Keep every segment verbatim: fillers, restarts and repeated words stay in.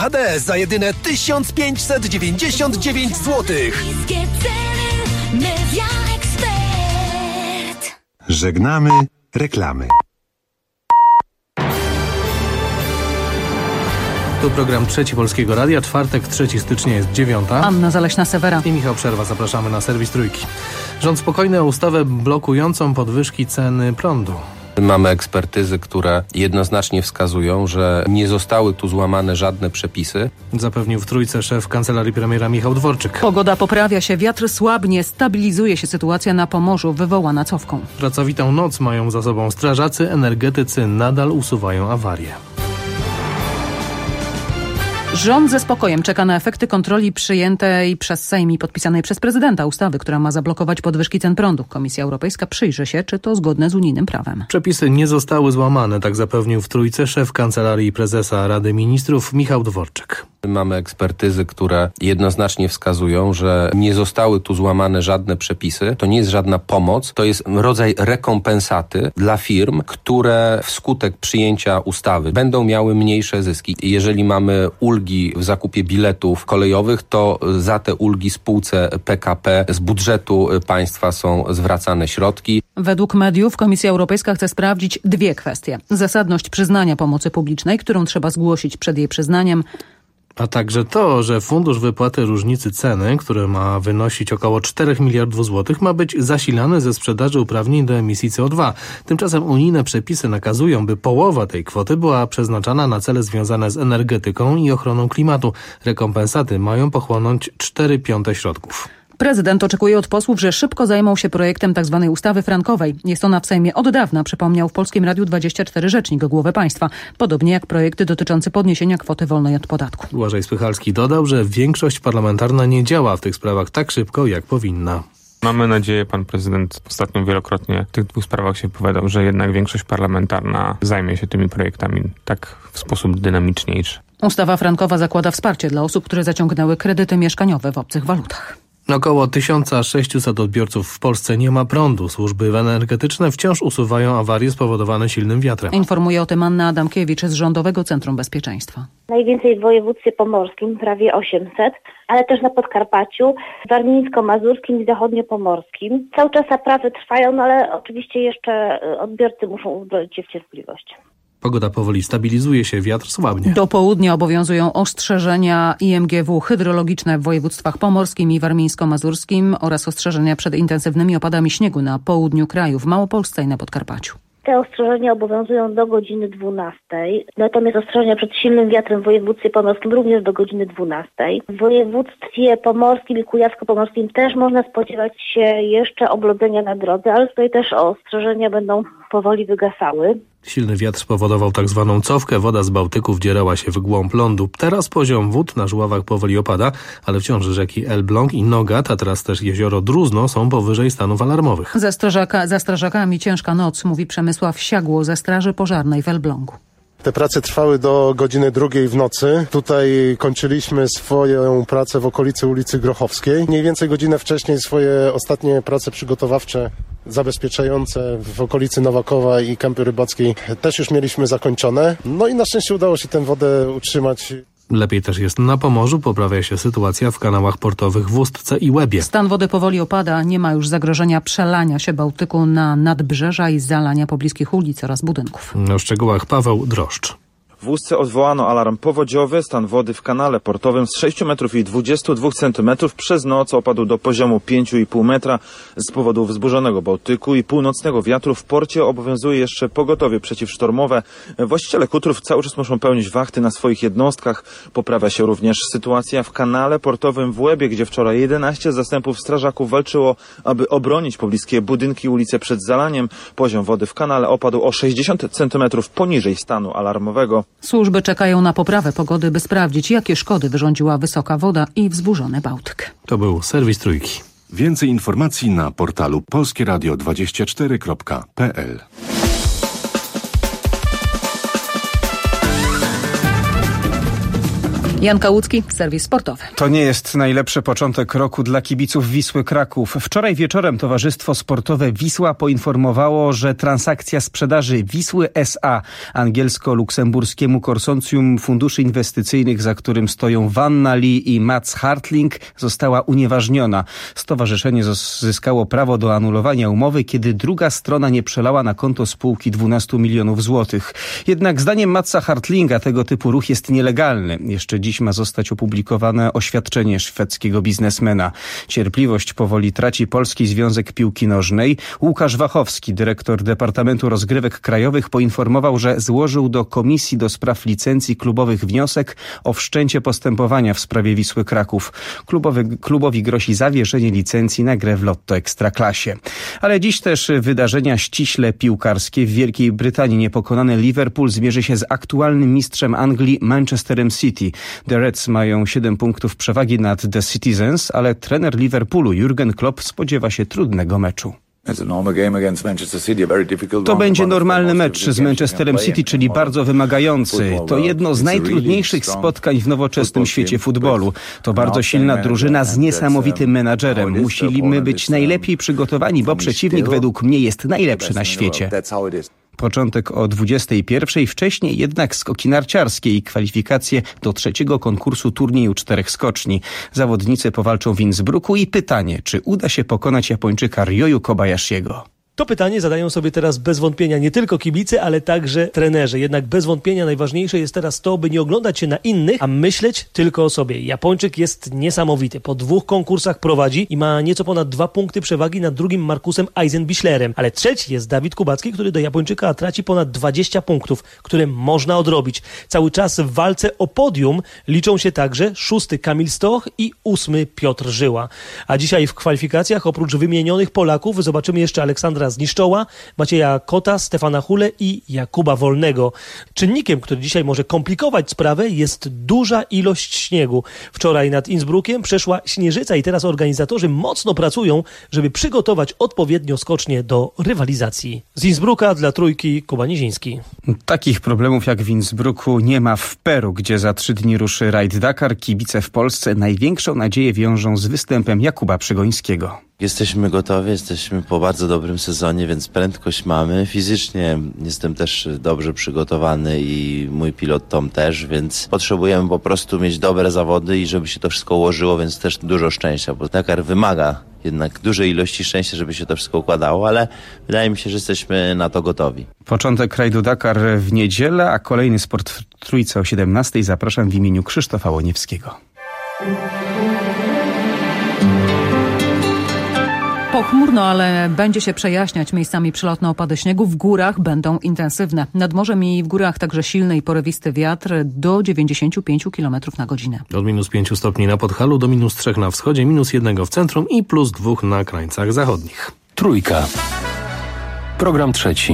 A D S za jedyne tysiąc pięćset dziewięćdziesiąt dziewięć złotych. Żegnamy reklamy. Tu program Trzeci Polskiego Radia, czwartek, trzeciego stycznia jest dziewiąta. Anna Zaleśna-Sewera I Michał Przerwa. Zapraszamy na serwis Trójki. Rząd spokojny o ustawę blokującą podwyżki ceny prądu. Mamy ekspertyzy, które jednoznacznie wskazują, że nie zostały tu złamane żadne przepisy. Zapewnił w Trójce szef kancelarii premiera Michał Dworczyk. Pogoda poprawia się, wiatr słabnie, stabilizuje się sytuacja na Pomorzu wywołana cofką. Pracowitą noc mają za sobą strażacy, energetycy nadal usuwają awarie. Rząd ze spokojem czeka na efekty kontroli przyjętej przez Sejm i podpisanej przez prezydenta ustawy, która ma zablokować podwyżki cen prądu. Komisja Europejska przyjrzy się, czy to zgodne z unijnym prawem. Przepisy nie zostały złamane, tak zapewnił w Trójce szef kancelarii prezesa Rady Ministrów Michał Dworczyk. Mamy ekspertyzy, które jednoznacznie wskazują, że nie zostały tu złamane żadne przepisy. To nie jest żadna pomoc, to jest rodzaj rekompensaty dla firm, które wskutek przyjęcia ustawy będą miały mniejsze zyski. Jeżeli mamy ulgi w zakupie biletów kolejowych, to za te ulgi spółce P K P z budżetu państwa są zwracane środki. Według mediów Komisja Europejska chce sprawdzić dwie kwestie. Zasadność przyznania pomocy publicznej, którą trzeba zgłosić przed jej przyznaniem, a także to, że fundusz wypłaty różnicy ceny, który ma wynosić około czterech miliardów złotych, ma być zasilany ze sprzedaży uprawnień do emisji C O dwa. Tymczasem unijne przepisy nakazują, by połowa tej kwoty była przeznaczana na cele związane z energetyką i ochroną klimatu. Rekompensaty mają pochłonąć cztery piąte środków. Prezydent oczekuje od posłów, że szybko zajmą się projektem tzw. ustawy frankowej. Jest ona w Sejmie od dawna, przypomniał w Polskim Radiu dwadzieścia cztery rzecznik Głowy Państwa. Podobnie jak projekty dotyczące podniesienia kwoty wolnej od podatku. Błażej Spychalski dodał, że większość parlamentarna nie działa w tych sprawach tak szybko, jak powinna. Mamy nadzieję, pan prezydent ostatnio wielokrotnie w tych dwóch sprawach się wypowiadał, że jednak większość parlamentarna zajmie się tymi projektami tak w sposób dynamiczniejszy. Ustawa frankowa zakłada wsparcie dla osób, które zaciągnęły kredyty mieszkaniowe w obcych walutach. Około tysiąc sześćset odbiorców w Polsce nie ma prądu. Służby energetyczne wciąż usuwają awarie spowodowane silnym wiatrem. Informuje o tym Anna Adamkiewicz z Rządowego Centrum Bezpieczeństwa. Najwięcej w województwie pomorskim, prawie osiemset, ale też na Podkarpaciu, warmińsko-mazurskim i zachodniopomorskim. Cały czas naprawy trwają, no ale oczywiście jeszcze odbiorcy muszą uzbroić się w cierpliwość. Pogoda powoli stabilizuje się, wiatr słabnie. Do południa obowiązują ostrzeżenia I M G W hydrologiczne w województwach pomorskim i warmińsko-mazurskim oraz ostrzeżenia przed intensywnymi opadami śniegu na południu kraju, w Małopolsce i na Podkarpaciu. Te ostrzeżenia obowiązują do godziny dwunastej, natomiast ostrzeżenia przed silnym wiatrem w województwie pomorskim również do godziny dwunastej. W województwie pomorskim i kujawsko-pomorskim też można spodziewać się jeszcze oblodzenia na drodze, ale tutaj też ostrzeżenia będą powoli wygasały. Silny wiatr spowodował tak zwaną cofkę. Woda z Bałtyku wdzierała się w głąb lądu. Teraz poziom wód na Żuławach powoli opada, ale wciąż rzeki Elbląg i Nogat, a teraz też jezioro Druzno są powyżej stanów alarmowych. Za, strażaka, za strażakami ciężka noc, mówi Przemysław Siagło ze Straży Pożarnej w Elblągu. Te prace trwały do godziny drugiej w nocy. Tutaj kończyliśmy swoją pracę w okolicy ulicy Grochowskiej. Mniej więcej godzinę wcześniej swoje ostatnie prace przygotowawcze zabezpieczające w okolicy Nowakowa i Kępy Rybackiej też już mieliśmy zakończone. No i na szczęście udało się tę wodę utrzymać. Lepiej też jest na Pomorzu, poprawia się sytuacja w kanałach portowych w Ustce i Łebie. Stan wody powoli opada, nie ma już zagrożenia przelania się Bałtyku na nadbrzeża i zalania pobliskich ulic oraz budynków. O szczegółach Paweł Droszcz. W Ustce odwołano alarm powodziowy. Stan wody w kanale portowym z sześciu metrów i dwudziestu dwóch centymetrów przez noc opadł do poziomu pięciu i pół metra. Z powodu wzburzonego Bałtyku i północnego wiatru w porcie obowiązuje jeszcze pogotowie przeciwsztormowe. Właściciele kutrów cały czas muszą pełnić wachty na swoich jednostkach. Poprawia się również sytuacja w kanale portowym w Łebie, gdzie wczoraj jedenaście zastępów strażaków walczyło, aby obronić pobliskie budynki i ulice przed zalaniem. Poziom wody w kanale opadł o sześćdziesiąt centymetrów poniżej stanu alarmowego. Służby czekają na poprawę pogody, by sprawdzić, jakie szkody wyrządziła wysoka woda i wzburzony Bałtyk. To był serwis Trójki. Więcej informacji na portalu polskie radio dwadzieścia cztery kropka p l. Jan Kałucki, serwis sportowy. To nie jest najlepszy początek roku dla kibiców Wisły Kraków. Wczoraj wieczorem Towarzystwo Sportowe Wisła poinformowało, że transakcja sprzedaży Wisły S A angielsko-luksemburskiemu konsorcjum funduszy inwestycyjnych, za którym stoją Vanna Lee i Mats Hartling, została unieważniona. Stowarzyszenie zyskało prawo do anulowania umowy, kiedy druga strona nie przelała na konto spółki dwunastu milionów złotych. Jednak zdaniem Matsa Hartlinga tego typu ruch jest nielegalny. Jeszcze dziś ma zostać opublikowane oświadczenie szwedzkiego biznesmena. Cierpliwość powoli traci Polski Związek Piłki Nożnej. Łukasz Wachowski, dyrektor Departamentu Rozgrywek Krajowych, poinformował, że złożył do Komisji do Spraw Licencji Klubowych wniosek o wszczęcie postępowania w sprawie Wisły Kraków. Klubowy, klubowi grozi zawieszenie licencji na grę w Lotto Ekstraklasie. Ale dziś też wydarzenia ściśle piłkarskie. W Wielkiej Brytanii niepokonany Liverpool zmierzy się z aktualnym mistrzem Anglii Manchesterem City. The Reds mają siedem punktów przewagi nad The Citizens, ale trener Liverpoolu Jurgen Klopp spodziewa się trudnego meczu. To będzie normalny mecz z Manchesterem City, czyli bardzo wymagający. To jedno z najtrudniejszych spotkań w nowoczesnym świecie futbolu. To bardzo silna drużyna z niesamowitym menadżerem. Musimy być najlepiej przygotowani, bo przeciwnik według mnie jest najlepszy na świecie. Początek o dwudziestej pierwszej, wcześniej jednak skoki narciarskie i kwalifikacje do trzeciego konkursu turnieju czterech skoczni. Zawodnicy powalczą w Innsbrucku i pytanie, czy uda się pokonać Japończyka Ryoyu Kobayashiego. To pytanie zadają sobie teraz bez wątpienia nie tylko kibice, ale także trenerzy. Jednak bez wątpienia najważniejsze jest teraz to, by nie oglądać się na innych, a myśleć tylko o sobie. Japończyk jest niesamowity. Po dwóch konkursach prowadzi i ma nieco ponad dwa punkty przewagi nad drugim Markusem Eisenbichlerem. Ale trzeci jest Dawid Kubacki, który do Japończyka traci ponad dwadzieścia punktów, które można odrobić. Cały czas w walce o podium liczą się także szósty Kamil Stoch i ósmy Piotr Żyła. A dzisiaj w kwalifikacjach oprócz wymienionych Polaków zobaczymy jeszcze Aleksandra Zniszczoła, Macieja Kota, Stefana Hule i Jakuba Wolnego. Czynnikiem, który dzisiaj może komplikować sprawę, jest duża ilość śniegu. Wczoraj nad Innsbruckiem przeszła śnieżyca i teraz organizatorzy mocno pracują, żeby przygotować odpowiednio skocznie do rywalizacji. Z Innsbrucka dla Trójki Kuba Niziński. Takich problemów jak w Innsbrucku nie ma w Peru, gdzie za trzy dni ruszy Raid Dakar. Kibice w Polsce największą nadzieję wiążą z występem Jakuba Przygońskiego. Jesteśmy gotowi, jesteśmy po bardzo dobrym sezonie, więc prędkość mamy. Fizycznie jestem też dobrze przygotowany i mój pilot Tom też, więc potrzebujemy po prostu mieć dobre zawody i żeby się to wszystko ułożyło, więc też dużo szczęścia, bo Dakar wymaga jednak dużej ilości szczęścia, żeby się to wszystko układało, ale wydaje mi się, że jesteśmy na to gotowi. Początek rajdu Dakar w niedzielę, a kolejny sport w Trójce o siedemnastej. Zapraszam w imieniu Krzysztofa Łoniewskiego. Pochmurno, ale będzie się przejaśniać. Miejscami przelotne opady śniegu. W górach będą intensywne. Nad morzem i w górach także silny i porywisty wiatr do dziewięćdziesiąt pięć kilometrów na godzinę. Od minus pięciu stopni na Podhalu do minus trzech na wschodzie, minus jednego w centrum i plus dwóch na krańcach zachodnich. Trójka. Program trzeci.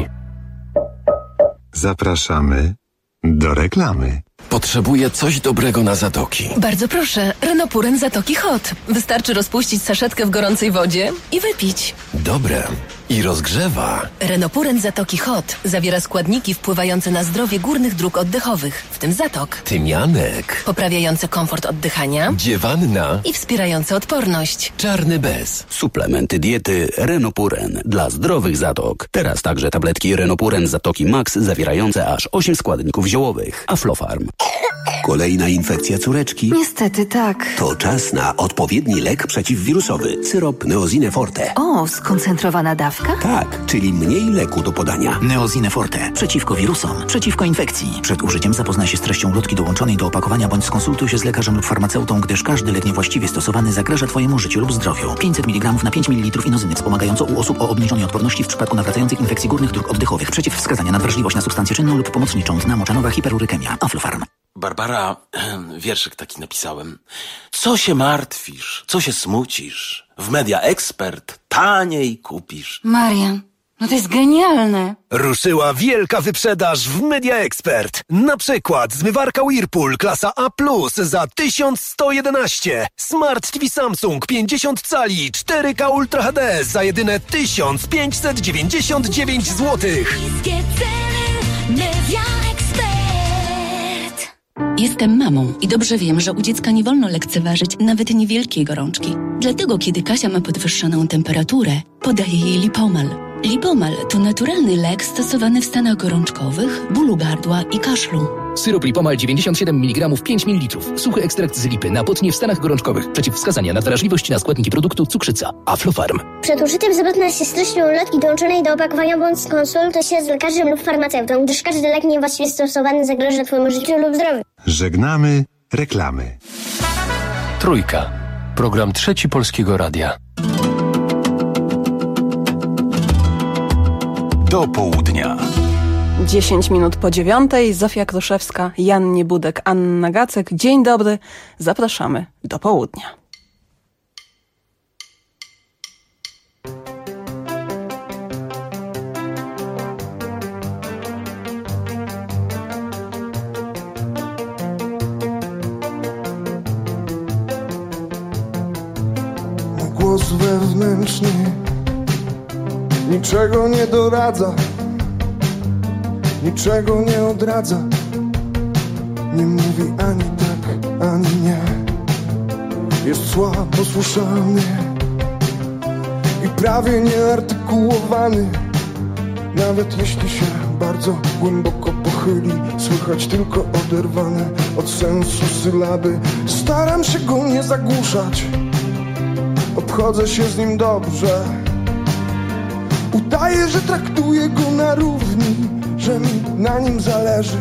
Zapraszamy do reklamy. Potrzebuję coś dobrego na zatoki. Bardzo proszę, Renopuren Zatoki Hot. Wystarczy rozpuścić saszetkę w gorącej wodzie i wypić. Dobre. I rozgrzewa. Renopuren Zatoki Hot zawiera składniki wpływające na zdrowie górnych dróg oddechowych, w tym zatok. Tymianek. Poprawiające komfort oddychania. Dziewanna. I wspierające odporność. Czarny bez. Suplementy diety Renopuren dla zdrowych zatok. Teraz także tabletki Renopuren Zatoki Max zawierające aż osiem składników ziołowych. Aflofarm. Kolejna infekcja córeczki? Niestety tak. To czas na odpowiedni lek przeciwwirusowy. Syrop Neosine Forte. O, skoncentrowana dawka? Tak, czyli mniej leku do podania. Neosine Forte. Przeciwko wirusom, przeciwko infekcji. Przed użyciem zapoznaj się z treścią ulotki dołączonej do opakowania bądź skonsultuj się z lekarzem lub farmaceutą, gdyż każdy lek niewłaściwie stosowany zagraża Twojemu życiu lub zdrowiu. pięćset miligramów na pięć mililitrów inozyny wspomagająco u osób o obniżonej odporności w przypadku nawracających infekcji górnych dróg oddechowych. Przeciwwskazania na wrażliwość na substancję czynną lub pomocniczą. Dna moczanowa, hiperurykemia. Aflofarm. Barbara, wierszyk taki napisałem. Co się martwisz? Co się smucisz? W Media Expert taniej kupisz. Marian, no to jest genialne. Ruszyła wielka wyprzedaż w Media Expert. Na przykład zmywarka Whirlpool klasa A plus za tysiąc sto jedenaście. Smart T V Samsung pięćdziesiąt cali cztery K Ultra H D za jedyne tysiąc pięćset dziewięćdziesiąt dziewięć złotych. Media Expert. Jestem mamą i dobrze wiem, że u dziecka nie wolno lekceważyć nawet niewielkiej gorączki. Dlatego, kiedy Kasia ma podwyższoną temperaturę, podaję jej Lipomal. Lipomal to naturalny lek stosowany w stanach gorączkowych, bólu gardła i kaszlu. Syrop Lipomal dziewięćdziesiąt siedem miligramów pięć mililitrów. Suchy ekstrakt z lipy na potnie w stanach gorączkowych. Przeciwwskazania na wrażliwość na składniki produktu cukrzyca. Aflofarm. Przed użyciem zapewne się z treścią ulotki dołączonej do opakowania bądź skonsultuj się z lekarzem lub farmaceutą, gdyż każdy lek niewłaściwie stosowany zagraża Twojemu życiu lub zdrowiu. Żegnamy reklamy. Trójka. Program Trzeci Polskiego Radia. Do południa. dziesięć minut po dziewiątej. Zofia Kruszewska, Jan Niebudek, Anna Gacek. Dzień dobry. Zapraszamy do południa. Głos wewnętrzny niczego nie doradza, niczego nie odradza, nie mówi ani tak, ani nie. Jest słabo słyszalny i prawie nieartykułowany. Nawet jeśli się bardzo głęboko pochyli, słychać tylko oderwane od sensu sylaby. Staram się go nie zagłuszać, obchodzę się z nim dobrze. Udaję, że traktuję go na równi, że mi na nim zależy.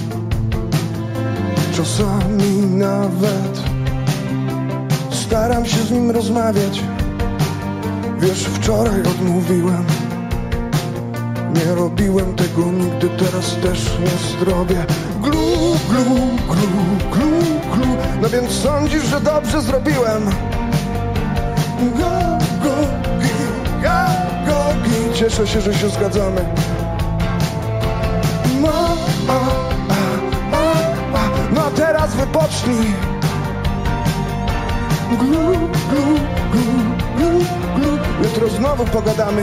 Czasami nawet staram się z nim rozmawiać. Wiesz, wczoraj odmówiłem, nie robiłem tego nigdy, teraz też nie zrobię. Glu, glu, glu, glu, glu. No więc sądzisz, że dobrze zrobiłem? Go, go, gi, ga, go, gi. Cieszę się, że się zgadzamy. No, a, a, a, a. No a teraz wypocznij. Glu, glu, glu, glu, glu. Jutro znowu pogadamy.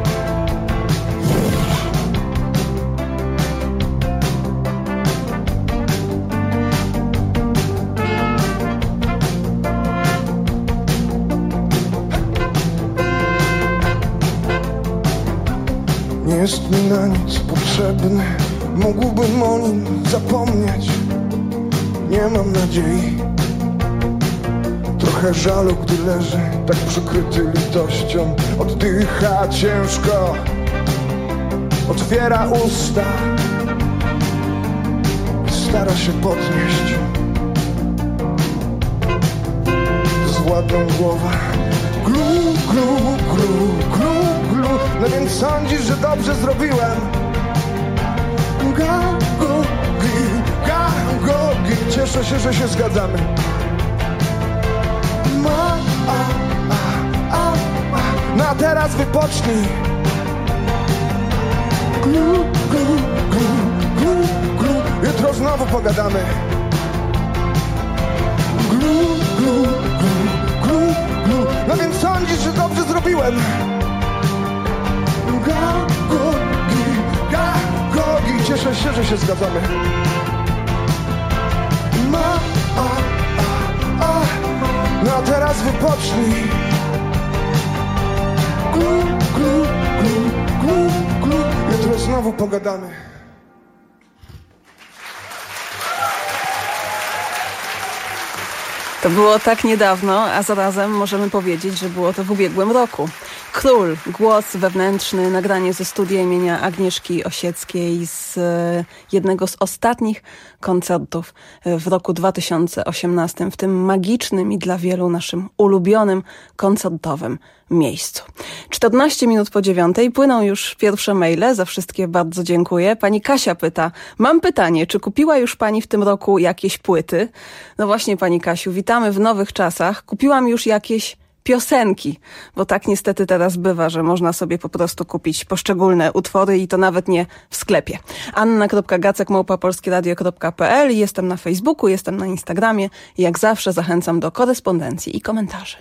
Nie jest mi na nic potrzebny, mógłbym o nim zapomnieć. Nie mam nadziei, trochę żalu, gdy leży tak przykryty litością. Oddycha ciężko, otwiera usta, stara się podnieść zwładną głowę. Glu, glu, glu, glu, glu. No więc sądzisz, że dobrze zrobiłem? Ga, go, gi, ga, go, gi. Cieszę się, że się zgadzamy. Ma, a, a, a, a. No a teraz wypocznij. Glu, glu, glu, glu, glu. Jutro znowu pogadamy. Glu, glu, glu, glu, glu. No więc sądzisz, że dobrze zrobiłem? Ga, go, gi, ga, go, gi. Cieszę się, że się zgadzamy. Ma, a, a, a. No a teraz wypocznij. Glu, glu, glu, glu, glu. Jutro znowu pogadamy. To było tak niedawno, a zarazem możemy powiedzieć, że było to w ubiegłym roku. Król, głos wewnętrzny, nagranie ze studia imienia Agnieszki Osieckiej z jednego z ostatnich koncertów w roku dwa tysiące osiemnastym, w tym magicznym i dla wielu naszym ulubionym koncertowym miejscu. czternaście minut po dziewiątej płyną już pierwsze maile, za wszystkie bardzo dziękuję. Pani Kasia pyta, mam pytanie, czy kupiła już pani w tym roku jakieś płyty? No właśnie, pani Kasiu, witamy w nowych czasach. Kupiłam już jakieś piosenki, bo tak niestety teraz bywa, że można sobie po prostu kupić poszczególne utwory i to nawet nie w sklepie. anna kropka gacek małpa polskie radio kropka p l. Jestem na Facebooku, jestem na Instagramie i jak zawsze zachęcam do korespondencji i komentarzy.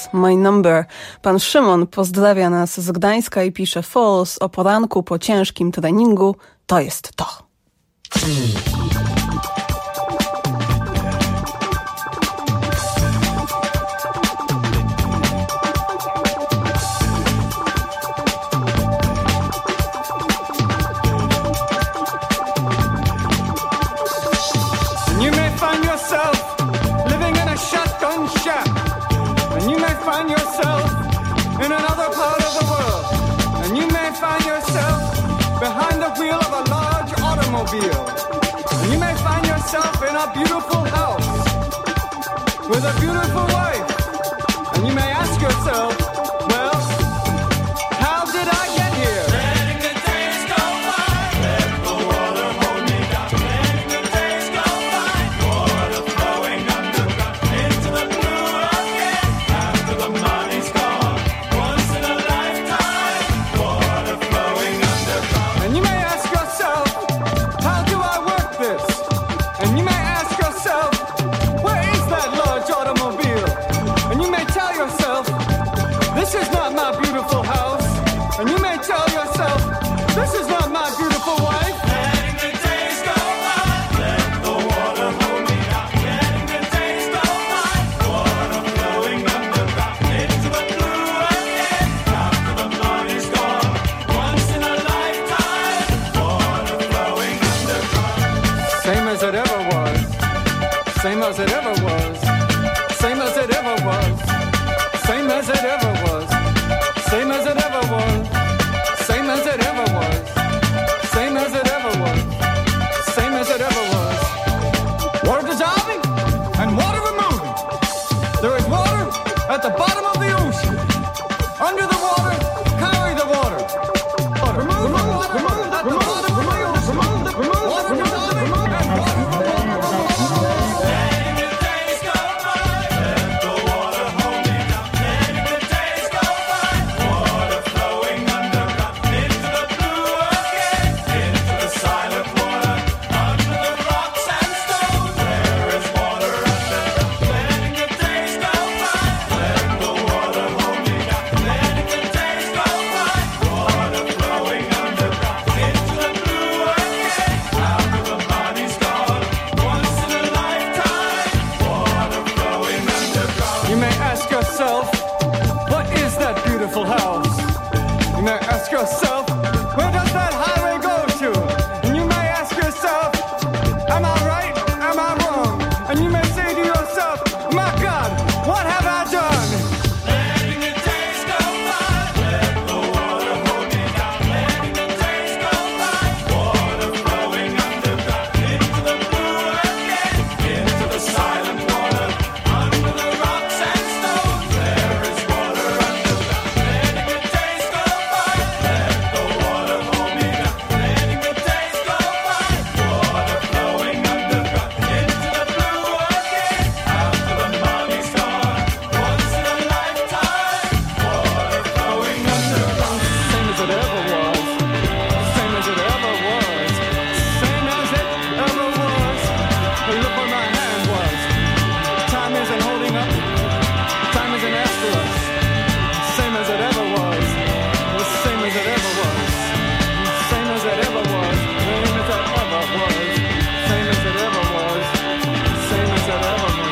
Falls, My Number. Pan Szymon pozdrawia nas z Gdańska i pisze: Falls o poranku po ciężkim treningu to jest to. Find yourself in another part of the world, and you may find yourself behind the wheel of a large automobile, and you may find yourself in a beautiful house with a beautiful wife, and you may ask yourself, well, how did I get here? Letting the days go by, let the water hold me down. Letting the days go by, water flowing underground into the blue again. After the money's gone, once in a lifetime, water flowing underground. And you may ask yourself, how do I work this? And you may ask yourself, where is that large automobile? And you may tell yourself, this is not my beautiful house. And you may tell yourself, this is not my beautiful wife. Letting the days go by, let the water hold me down. Letting the days go by, water flowing underground into the blue again. After the money's gone, once in a lifetime, water flowing underground. Same as it ever was, same as it ever was, same as it ever was, same as it ever was, same as it ever was, same as it ever was, same as it ever was, same as it ever was. Water dissolving and water removing. There is water at the bottom of the ocean. Under the water, carry the water. Water. Remove the water, remove at the bottom of the ocean. Remove the water dissolving and water removing. Letting the days go by, let the water hold me down. Letting the days go by, water flowing underground into the blue again, into the silent water, under the rocks and stones. There is water underground. Letting the days go by, let the water hold me down. Letting the days go by, water flowing underground into the blue again. After the money's gone, once in a lifetime, water flowing underground. You may ask yourself, what is that beautiful house? You may ask yourself, where does that highway go to? And you may ask yourself, am I right? Am I wrong? And you may say to yourself, my God, what have I done? Letting the days go by, let the water hold me down. Letting the days go by, water flowing underground into the blue again, into the silent water, under the rocks and stones. There is water underground. Letting the days go by, let the water hold me down. Letting the days go by, water flowing underground into the blue again. After the money's gone, once in a lifetime, water flowing underground. Same as it ever was, same as it ever was, same as it ever was. Look where my hand was. Time isn't holding up, time isn't after us. Same as it ever was, same as it ever was, same as it ever was, same as it ever was, same as it ever was, same as it ever was.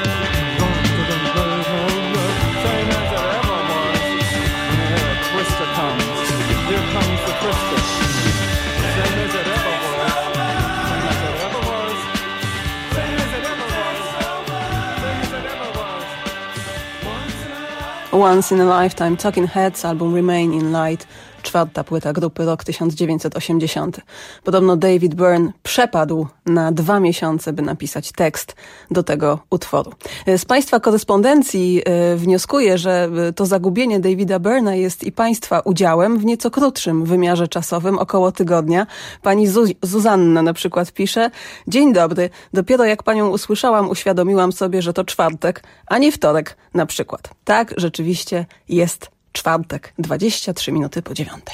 Same as it ever was. And here a twister comes. Here comes the twister. Same as it ever was. Same as it ever was. Same as it ever was. Same as it ever was. Once in a life. Once in a Lifetime, Talking Heads, album Remain in Light, czwarta płyta grupy, rok tysiąc dziewięćset osiemdziesiąty. Podobno David Byrne przepadł na dwa miesiące, by napisać tekst do tego utworu. Z Państwa korespondencji y, wnioskuję, że to zagubienie Davida Byrna jest i Państwa udziałem w nieco krótszym wymiarze czasowym, około tygodnia. Pani Zu- Zuzanna na przykład pisze: dzień dobry, dopiero jak Panią usłyszałam, uświadomiłam sobie, że to czwartek, a nie wtorek na przykład. Tak, rzeczywiście jest czwartek, dwadzieścia trzy minuty po dziewiątej.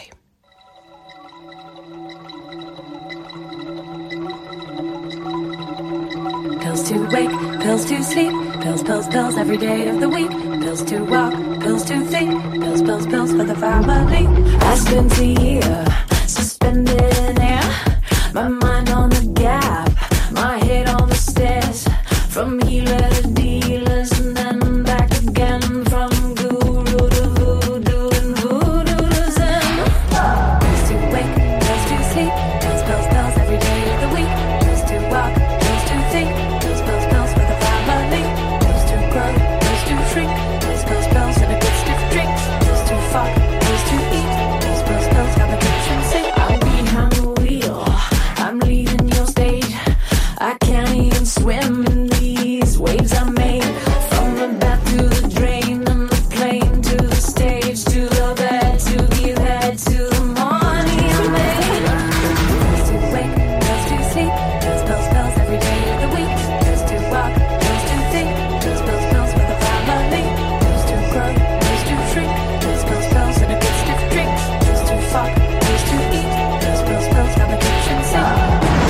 Pills to wake, pills to sleep, pills, pills, pills every day of the week. pills to walk, pills to think, pills, pills, pills for the family. I spent a year suspended in air, my mind on the gap, my head on the stairs, from healer to dealers and then back again, from guru to voodoo and voodoo to zen. Pills to wake, pills to sleep, pills, pills, pills every day of the week, pills to walk, pills to think, pills, pills, pills for the family, pills to grow, pills to shrink, pills, pills, pills and a good stiff drink, pills to fuck, pills to eat, pills, pills, pills got the kitchen sink. I'm behind the wheel, I'm leading your stage, I can't even swim in these waves I made, from the bath to the drain and the plane to the stage to the bed to give head to the money I made. Pills to wake, pills to sleep, pills, pills, pills every day of the week, pills to walk, pills to think, pills, pills, pills for the family, pills to grow, pills to shrink, pills, pills, pills and a good stiff drink, pills to fuck, pills to eat, pills, pills, pills got the kitchen sink.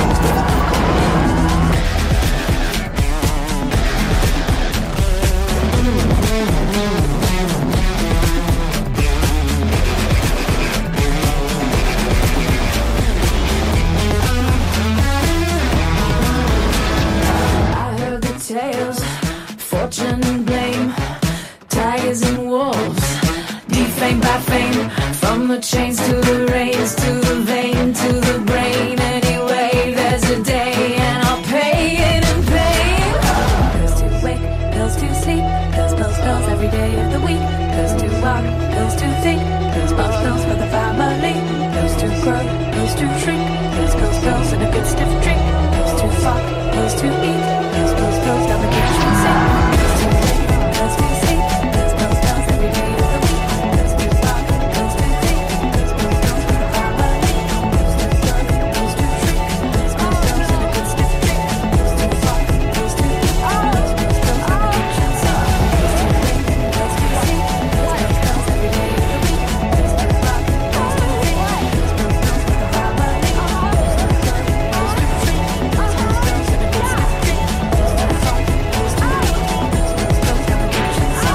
I heard the tales, fortune and blame, tigers and wolves, defamed by fame, from the chains to the reins, to the vein, to the brain. Anyway, there's a day and I'll pay it in pain. Pills to wake, pills to sleep, pills, pills, pills every day of the week, pills to walk, pills to think, pills, pills, pills for the family, pills to grow, pills to shrink, pills, pills, pills and a good stiff drink, pills to fuck, pills to eat, pills, pills, pills down the kitchen sink. Pills to wake, pills to sleep, pills, pills, pills every day of the week, pills to walk, pills to think, pills, pills, pills for the family, pills to grow, pills to shrink, pills, pills, pills and a good stiff drink, pills to fuck, pills to eat, pills, pills, pills down the kitchen sink. Pills to wake, pills to sleep, pills, pills, pills every day of the week, pills to walk, pills to think, pills, pills, pills for the family, pills to grow, pills to shrink, pills, pills, pills and a good stiff drink, pills to fuck, pills to eat, pills, pills, pills down the kitchen sink.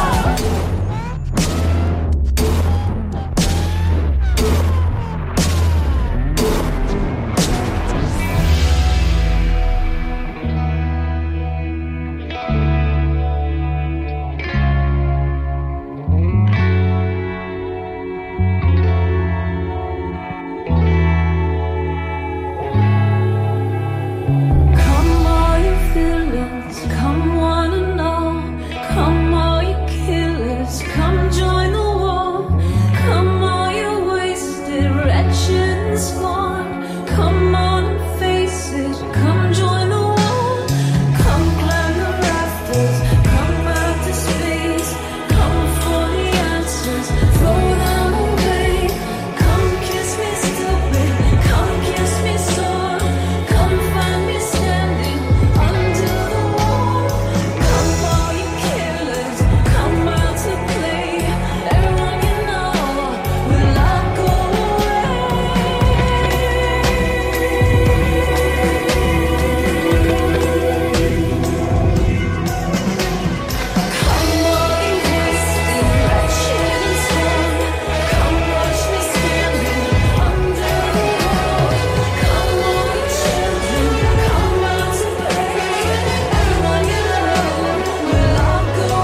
Come all you villains, come wanna know. Come all you killers, come join the war. Come all you wasted, wretched and scorned. Come on and face it, come join the war. Come climb the rafters, come out to space. Come for the answers, throw them away. Come kiss me stupid, come kiss me sore. Come find me standing under the wall. Come all you killers, come out to play. Everyone you know will all go Come all you wasted, wretched and scorned. Come watch me standing under the wall. Come all you children, come out to play. Everyone you know will all go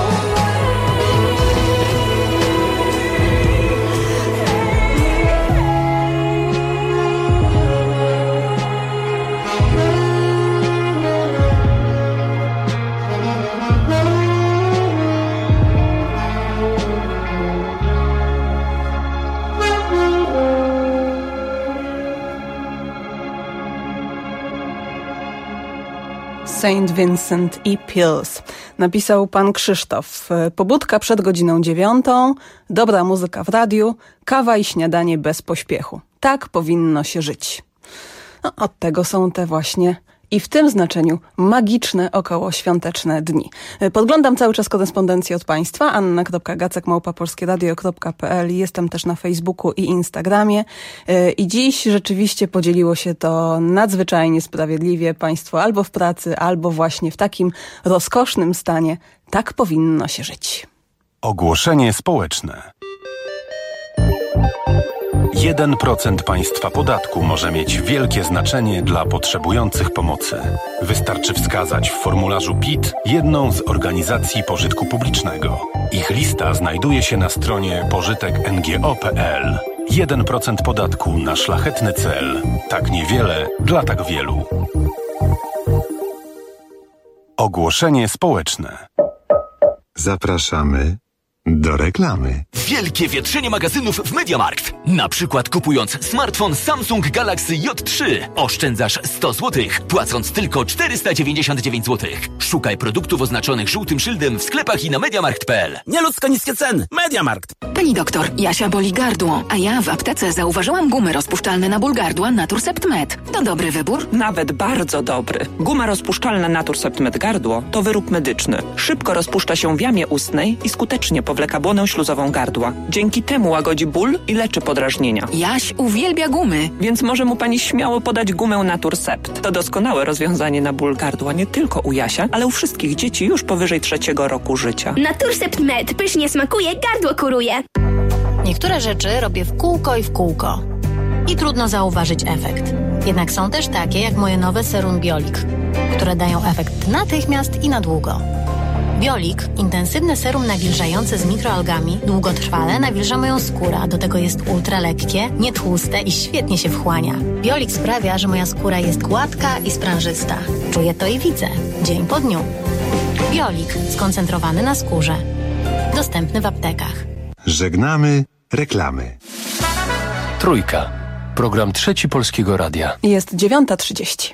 Saint Vincent i Pills. Napisał pan Krzysztof. Pobudka przed godziną dziewiątą, dobra muzyka w radiu, kawa i śniadanie bez pośpiechu. Tak powinno się żyć. No, od tego są te właśnie i w tym znaczeniu magiczne okołoświąteczne dni. Podglądam cały czas korespondencję od Państwa. anna kropka gacek małpa polskie radio kropka p l. Jestem też na Facebooku i Instagramie. I dziś rzeczywiście podzieliło się to nadzwyczajnie sprawiedliwie. Państwo albo w pracy, albo właśnie w takim rozkosznym stanie. Tak powinno się żyć. Ogłoszenie społeczne. jeden procent państwa podatku może mieć wielkie znaczenie dla potrzebujących pomocy. Wystarczy wskazać w formularzu P I T jedną z organizacji pożytku publicznego. Ich lista znajduje się na stronie pożytek n g o kropka p l. jeden procent podatku na szlachetny cel. Tak niewiele dla tak wielu. Ogłoszenie społeczne. Zapraszamy do reklamy. Wielkie wietrzenie magazynów w MediaMarkt. Na przykład kupując smartfon Samsung Galaxy J trzy oszczędzasz sto złotych, płacąc tylko czterysta dziewięćdziesiąt dziewięć złotych. Szukaj produktów oznaczonych żółtym szyldem w sklepach i na mediamarkt kropka p l. Nieludzko niskie ceny. MediaMarkt. Pani doktor, Jasia boli gardło, a ja w aptece zauważyłam gumy rozpuszczalne na ból gardła Naturcept Med. To dobry wybór? Nawet bardzo dobry. Guma rozpuszczalna Naturcept Med gardło to wyrób medyczny. Szybko rozpuszcza się w jamie ustnej i skutecznie powleka błonę śluzową gardła. Dzięki temu łagodzi ból i leczy podrażnienia. Jaś uwielbia gumy. Więc może mu pani śmiało podać gumę Naturcept. To doskonałe rozwiązanie na ból gardła nie tylko u Jasia, ale u wszystkich dzieci już powyżej trzeciego roku życia. Naturcept Med pysznie smakuje, gardło kuruje. Niektóre rzeczy robię w kółko i w kółko. I trudno zauważyć efekt. Jednak są też takie jak moje nowe serum Biolik, które dają efekt natychmiast i na długo. Biolik, intensywne serum nawilżające z mikroalgami, długotrwale nawilża moją skórę, a do tego jest ultra lekkie, nietłuste i świetnie się wchłania. Biolik sprawia, że moja skóra jest gładka i sprężysta. Czuję to i widzę, dzień po dniu. Biolik, skoncentrowany na skórze. Dostępny w aptekach. Żegnamy reklamy. Trójka. Program Trzeci Polskiego Radia. Jest dziewiąta trzydzieści.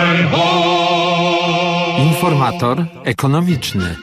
Informator ekonomiczny.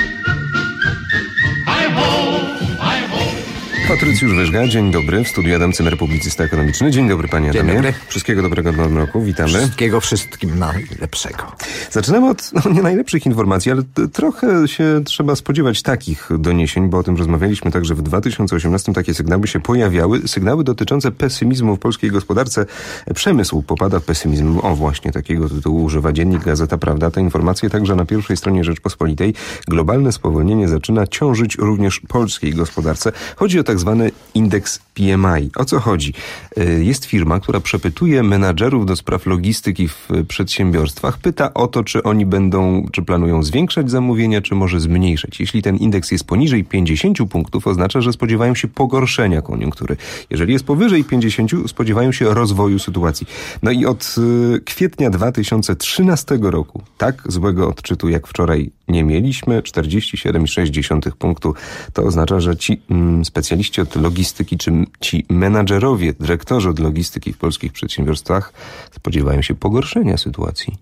Patrycjusz Wyżga, dzień dobry. W studiu Adam Cymer, publicysta ekonomiczny. Dzień dobry, panie Adamie. Dzień dobry. Wszystkiego dobrego w nowym roku, witamy. Wszystkiego wszystkim najlepszego. Zaczynamy od no, nie najlepszych informacji, ale t- trochę się trzeba spodziewać takich doniesień, bo o tym rozmawialiśmy także w dwa tysiące osiemnastym. Takie sygnały się pojawiały. Sygnały dotyczące pesymizmu w polskiej gospodarce. Przemysł popada w pesymizm. O, właśnie takiego tytułu używa dziennik Gazeta Prawda. Te informacje także na pierwszej stronie Rzeczpospolitej. Globalne spowolnienie zaczyna ciążyć również polskiej gospodarce. Chodzi o tak zwany indeks P M I. O co chodzi? Jest firma, która przepytuje menadżerów do spraw logistyki w przedsiębiorstwach. Pyta o to, czy oni będą, czy planują zwiększać zamówienia, czy może zmniejszać. Jeśli ten indeks jest poniżej pięćdziesięciu punktów, oznacza, że spodziewają się pogorszenia koniunktury. Jeżeli jest powyżej pięćdziesięciu, spodziewają się rozwoju sytuacji. No i od kwietnia dwa tysiące trzynastego roku tak złego odczytu jak wczoraj nie mieliśmy. czterdzieści siedem przecinek sześć punktu. To oznacza, że ci mm, specjaliści od logistyki, czy ci menadżerowie, dyrektorzy od logistyki w polskich przedsiębiorstwach spodziewają się pogorszenia sytuacji.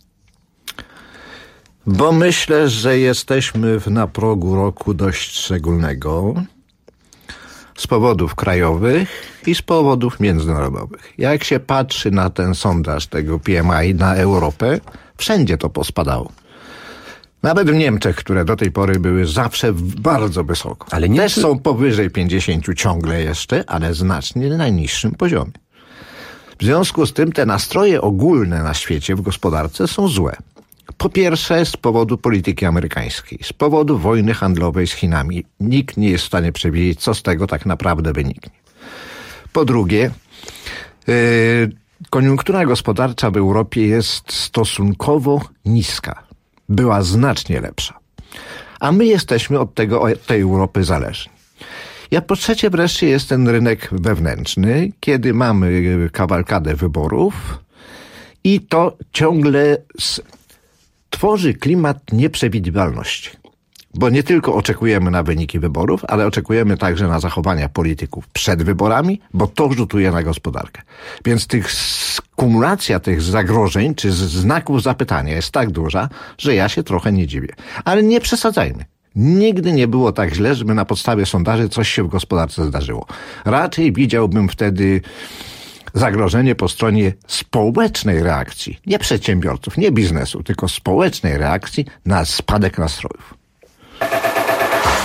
Bo myślę, że jesteśmy na progu roku dość szczególnego z powodów krajowych i z powodów międzynarodowych. Jak się patrzy na ten sondaż tego P M I na Europę, wszędzie to pospadało. Nawet w Niemczech, które do tej pory były zawsze bardzo wysoko. Ale Niemcy... Też są powyżej pięćdziesięciu ciągle jeszcze, ale znacznie na niższym poziomie. W związku z tym te nastroje ogólne na świecie w gospodarce są złe. Po pierwsze z powodu polityki amerykańskiej, z powodu wojny handlowej z Chinami. Nikt nie jest w stanie przewidzieć, co z tego tak naprawdę wyniknie. Po drugie, yy, koniunktura gospodarcza w Europie jest stosunkowo niska. Była znacznie lepsza. A my jesteśmy od tego, od tej Europy zależni. Ja po trzecie wreszcie jest ten rynek wewnętrzny, kiedy mamy kawalkadę wyborów i to ciągle s- tworzy klimat nieprzewidywalności. Bo nie tylko oczekujemy na wyniki wyborów, ale oczekujemy także na zachowania polityków przed wyborami, bo to rzutuje na gospodarkę. Więc tych kumulacja tych zagrożeń czy znaków zapytania jest tak duża, że ja się trochę nie dziwię. Ale nie przesadzajmy. Nigdy nie było tak źle, żeby na podstawie sondaży coś się w gospodarce zdarzyło. Raczej widziałbym wtedy zagrożenie po stronie społecznej reakcji. Nie przedsiębiorców, nie biznesu, tylko społecznej reakcji na spadek nastrojów.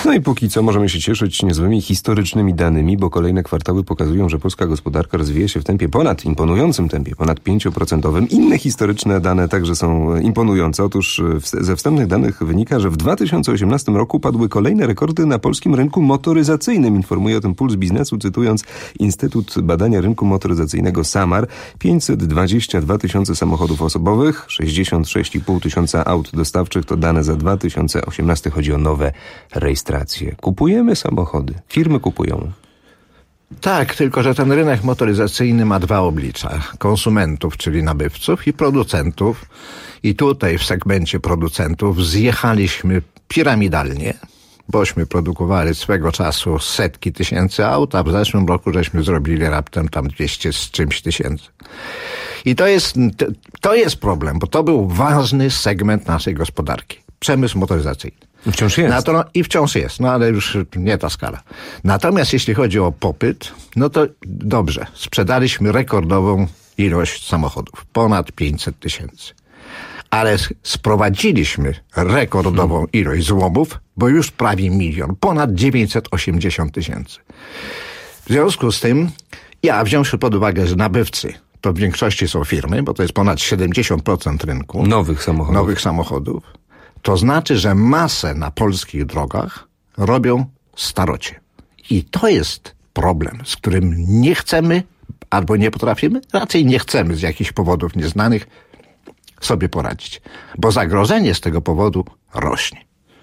No i póki co możemy się cieszyć niezłymi historycznymi danymi, bo kolejne kwartały pokazują, że polska gospodarka rozwija się w tempie ponad, imponującym tempie, ponad pięć procent. Inne historyczne dane także są imponujące. Otóż ze wstępnych danych wynika, że w dwa tysiące osiemnastym roku padły kolejne rekordy na polskim rynku motoryzacyjnym. Informuje o tym Puls Biznesu, cytując Instytut Badania Rynku Motoryzacyjnego SAMAR. pięćset dwadzieścia dwa tysiące samochodów osobowych, sześćdziesiąt sześć i pół tysiąca aut dostawczych to dane za dwa tysiące osiemnasty. Chodzi o nowe rejestracje. Kupujemy samochody. Firmy kupują. Tak, tylko że ten rynek motoryzacyjny ma dwa oblicza. Konsumentów, czyli nabywców, i producentów. I tutaj w segmencie producentów zjechaliśmy piramidalnie, bośmy produkowali swego czasu setki tysięcy aut, a w zeszłym roku żeśmy zrobili raptem tam dwieście z czymś tysięcy. I to jest, to jest problem, bo to był ważny segment naszej gospodarki. Przemysł motoryzacyjny. Wciąż jest. Nato- I wciąż jest, no ale już nie ta skala. Natomiast jeśli chodzi o popyt, no to dobrze. Sprzedaliśmy rekordową ilość samochodów. Ponad pięćset tysięcy. Ale sprowadziliśmy rekordową hmm. ilość złomów, bo już prawie milion. Ponad dziewięćset osiemdziesiąt tysięcy. W związku z tym, ja wziąwszy pod uwagę, że nabywcy to w większości są firmy, bo to jest ponad siedemdziesiąt procent rynku. Nowych samochodów. Nowych samochodów. To znaczy, że masę na polskich drogach robią starocie. I to jest problem, z którym nie chcemy albo nie potrafimy, raczej nie chcemy z jakichś powodów nieznanych sobie poradzić. Bo zagrożenie z tego powodu rośnie.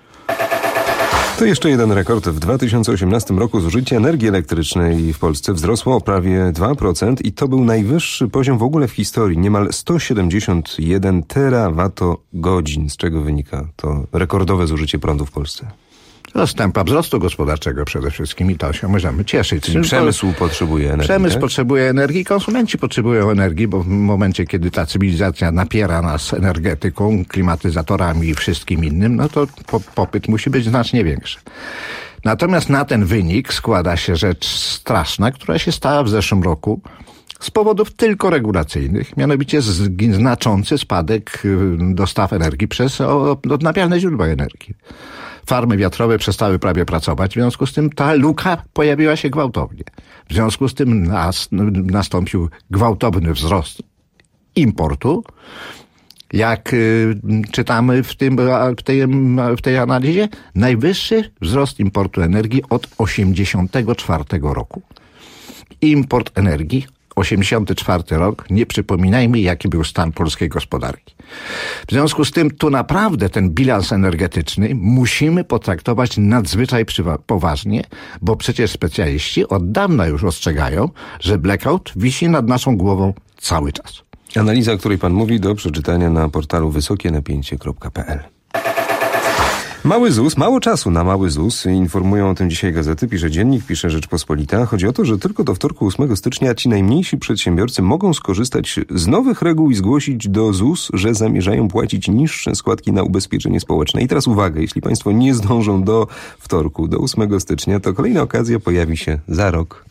To jeszcze jeden rekord. W dwa tysiące osiemnastym roku zużycie energii elektrycznej w Polsce wzrosło o prawie dwa procent i to był najwyższy poziom w ogóle w historii. Niemal sto siedemdziesiąt jeden terawatogodzin. Z czego wynika to rekordowe zużycie prądu w Polsce? To z tempa wzrostu gospodarczego przede wszystkim i to się możemy cieszyć. Czyli przemysł potrzebuje energii. Przemysł tak? potrzebuje energii, konsumenci potrzebują energii, bo w momencie, kiedy ta cywilizacja napiera nas energetyką, klimatyzatorami i wszystkim innym, no to po, popyt musi być znacznie większy. Natomiast na ten wynik składa się rzecz straszna, która się stała w zeszłym roku z powodów tylko regulacyjnych, mianowicie znaczący spadek dostaw energii przez odnawialne źródła energii. Farmy wiatrowe przestały prawie pracować, w związku z tym ta luka pojawiła się gwałtownie. W związku z tym nas, nastąpił gwałtowny wzrost importu. Jak y, czytamy w, tym, w, tej, w tej analizie, najwyższy wzrost importu energii od osiemdziesiątego czwartego roku. Import energii, osiemdziesiąty czwarty rok, nie przypominajmy, jaki był stan polskiej gospodarki. W związku z tym tu naprawdę ten bilans energetyczny musimy potraktować nadzwyczaj przywa- poważnie, bo przecież specjaliści od dawna już ostrzegają, że blackout wisi nad naszą głową cały czas. Analiza, o której pan mówi, do przeczytania na portalu wysokie napięcie kropka p l. Mały ZUS, mało czasu na mały ZUS. Informują o tym dzisiaj gazety, pisze Dziennik, pisze Rzeczpospolita. Chodzi o to, że tylko do wtorku ósmego stycznia ci najmniejsi przedsiębiorcy mogą skorzystać z nowych reguł i zgłosić do ZUS, że zamierzają płacić niższe składki na ubezpieczenie społeczne. I teraz uwaga, jeśli państwo nie zdążą do wtorku, do ósmego stycznia, to kolejna okazja pojawi się za rok.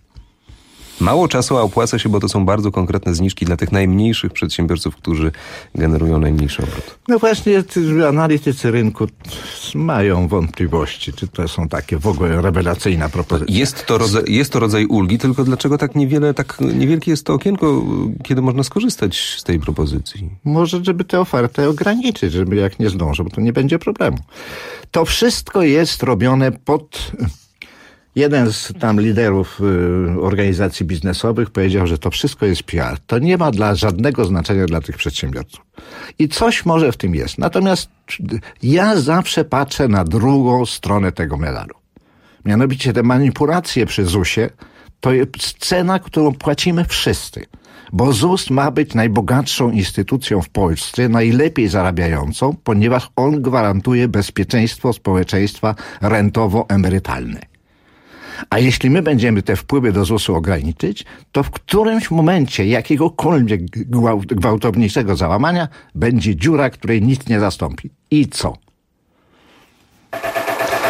Mało czasu, a opłaca się, bo to są bardzo konkretne zniżki dla tych najmniejszych przedsiębiorców, którzy generują najmniejszy obrót. No właśnie, analitycy rynku mają wątpliwości, czy to są takie w ogóle rewelacyjne propozycje. Jest to rodzaj, jest to rodzaj ulgi, tylko dlaczego tak niewiele, tak niewielkie jest to okienko, kiedy można skorzystać z tej propozycji? Może, żeby tę ofertę ograniczyć, żeby jak nie zdążą, to nie będzie problemu. To wszystko jest robione pod... Jeden z tam liderów y, organizacji biznesowych powiedział, że to wszystko jest P R. To nie ma dla żadnego znaczenia dla tych przedsiębiorców. I coś może w tym jest. Natomiast ja zawsze patrzę na drugą stronę tego medalu. Mianowicie te manipulacje przy zusie to jest cena, którą płacimy wszyscy. Bo ZUS ma być najbogatszą instytucją w Polsce, najlepiej zarabiającą, ponieważ on gwarantuje bezpieczeństwo społeczeństwa rentowo-emerytalne. A jeśli my będziemy te wpływy do zusu ograniczyć, to w którymś momencie jakiegokolwiek gwałtowniejszego załamania będzie dziura, której nic nie zastąpi. I co?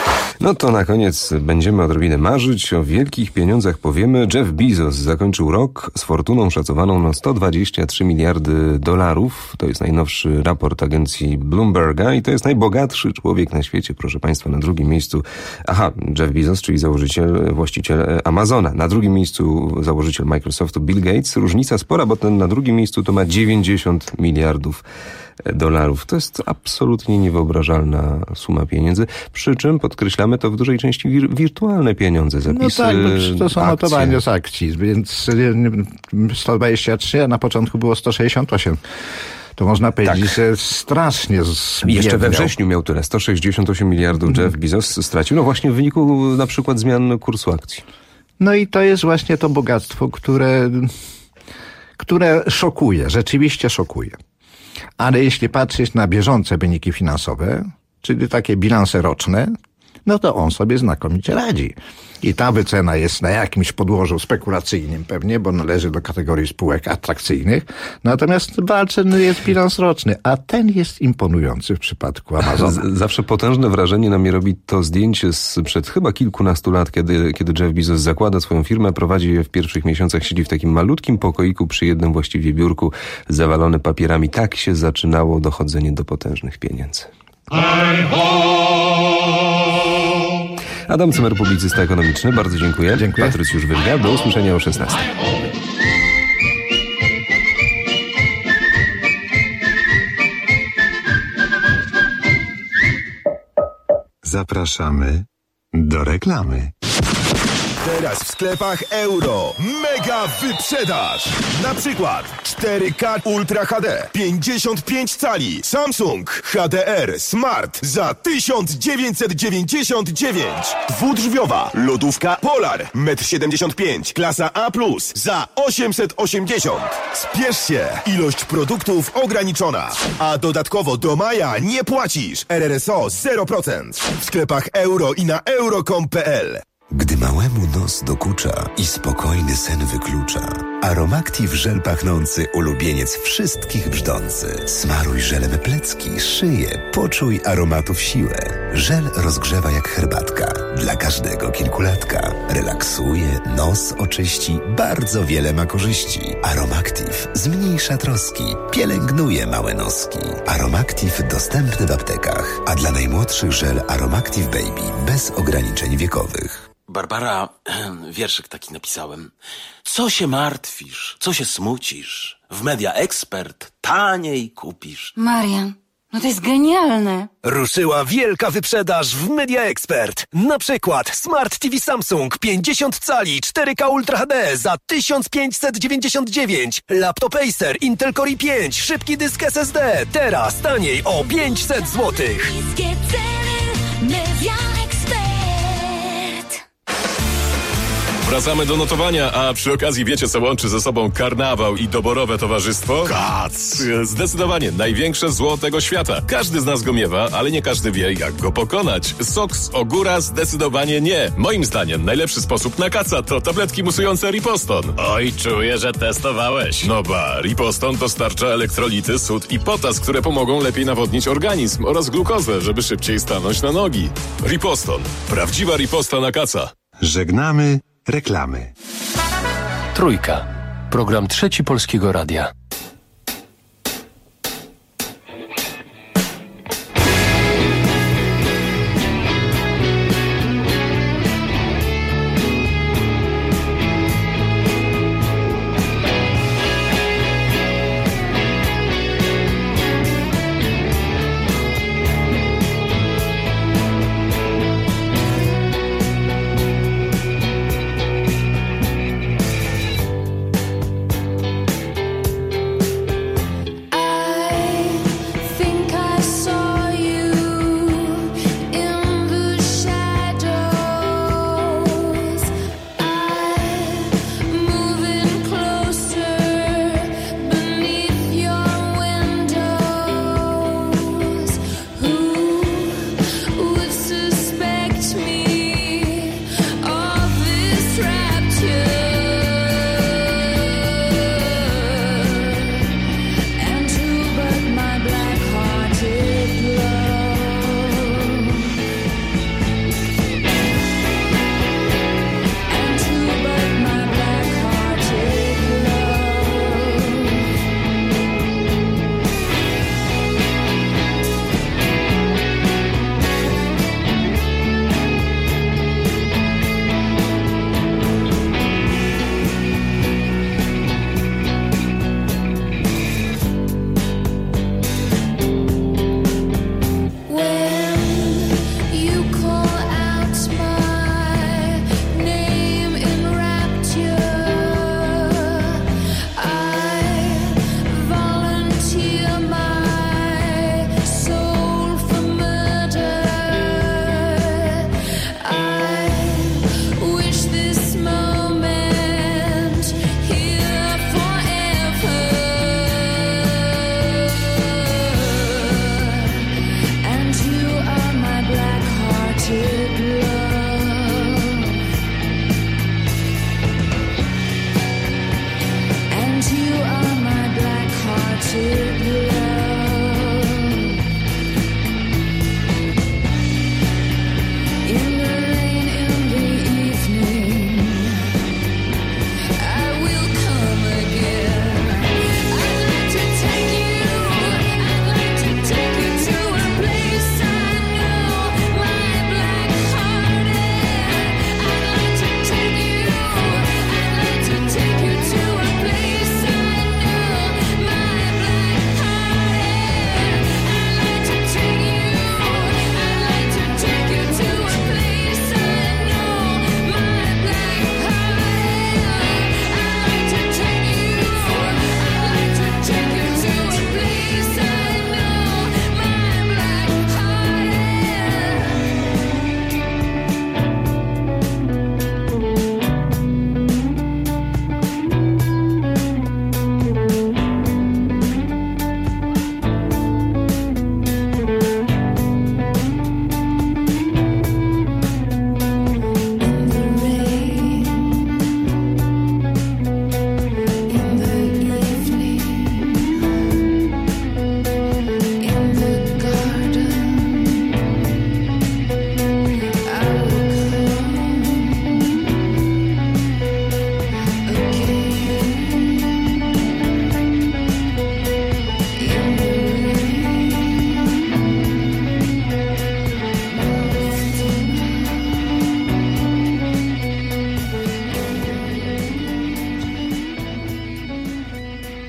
No to na koniec będziemy odrobinę marzyć, o wielkich pieniądzach powiemy. Jeff Bezos zakończył rok z fortuną szacowaną na sto dwadzieścia trzy miliardy dolarów. To jest najnowszy raport agencji Bloomberga i to jest najbogatszy człowiek na świecie, proszę Państwa. Na drugim miejscu, aha, Jeff Bezos, czyli założyciel, właściciel Amazona. Na drugim miejscu założyciel Microsoftu Bill Gates. Różnica spora, bo ten na drugim miejscu to ma dziewięćdziesiąt miliardów dolarów. To jest absolutnie niewyobrażalna suma pieniędzy, przy czym podkreślamy to w dużej części wir- wirtualne pieniądze, zapisy, no tak, bo to są akcje. notowania z akcji, więc sto dwadzieścia trzy, a na początku było sto sześćdziesiąt osiem. To można powiedzieć, tak, że strasznie zbiedniał. Jeszcze we wrześniu miał tyle, sto sześćdziesiąt osiem miliardów mm. Jeff Bezos stracił, no właśnie w wyniku na przykład zmian kursu akcji. No i to jest właśnie to bogactwo, które, które szokuje, rzeczywiście szokuje. Ale jeśli patrzeć na bieżące wyniki finansowe, czyli takie bilanse roczne, no to on sobie znakomicie radzi. I ta wycena jest na jakimś podłożu spekulacyjnym pewnie, bo należy do kategorii spółek atrakcyjnych. Natomiast ważny jest bilans roczny, a ten jest imponujący w przypadku Amazona. Z- zawsze potężne wrażenie na mnie robi to zdjęcie sprzed chyba kilkunastu lat, kiedy, kiedy Jeff Bezos zakłada swoją firmę, prowadzi je w pierwszych miesiącach, siedzi w takim malutkim pokoiku przy jednym właściwie biurku, zawalone papierami. Tak się zaczynało dochodzenie do potężnych pieniędzy. Adam Cymer, publicysta ekonomiczny. Bardzo dziękuję. Dziękuję. Patrycjusz Wyrga. Do usłyszenia o szesnastej. Zapraszamy do reklamy. Teraz w sklepach Euro mega wyprzedaż. Na przykład cztery K Ultra H D pięćdziesiąt pięć cali Samsung H D R Smart za tysiąc dziewięćset dziewięćdziesiąt dziewięć. Dwudrzwiowa lodówka Polar metr siedemdziesiąt pięć klasa A plus za osiemset osiemdziesiąt. Spiesz się, ilość produktów ograniczona. A dodatkowo do maja nie płacisz. R R S O zero procent. W sklepach Euro i na euro kropka com kropka p l. Gdy małemu nos dokucza i spokojny sen wyklucza, Aromactive żel pachnący, ulubieniec wszystkich brzdący. Smaruj żelem plecki, szyję, poczuj aromatów siłę. Żel rozgrzewa jak herbatka, dla każdego kilkulatka. Relaksuje, nos oczyści, bardzo wiele ma korzyści. Aromactive zmniejsza troski, pielęgnuje małe noski. Aromactive dostępny w aptekach, a dla najmłodszych żel Aromactive Baby bez ograniczeń wiekowych. Barbara, wierszyk taki napisałem. Co się martwisz? Co się smucisz? W Media Expert taniej kupisz. Marian, no to jest genialne. Ruszyła wielka wyprzedaż w Media Expert. Na przykład Smart T V Samsung pięćdziesiąt cali cztery K Ultra H D za tysiąc pięćset dziewięćdziesiąt dziewięć. Laptop Acer Intel Core i pięć, szybki dysk S S D. Teraz taniej o pięćset złotych. Niskie ceny, Media Expert. Wracamy do notowania, a przy okazji wiecie, co łączy ze sobą karnawał i doborowe towarzystwo? Kac! Zdecydowanie największe zło tego świata. Każdy z nas go miewa, ale nie każdy wie, jak go pokonać. Sok z ogóra zdecydowanie nie. Moim zdaniem najlepszy sposób na kaca to tabletki musujące Riposton. Oj, czuję, że testowałeś. No ba, Riposton dostarcza elektrolity, sód i potas, które pomogą lepiej nawodnić organizm oraz glukozę, żeby szybciej stanąć na nogi. Riposton. Prawdziwa riposta na kaca. Żegnamy reklamy. Trójka. Program Trzeci Polskiego Radia.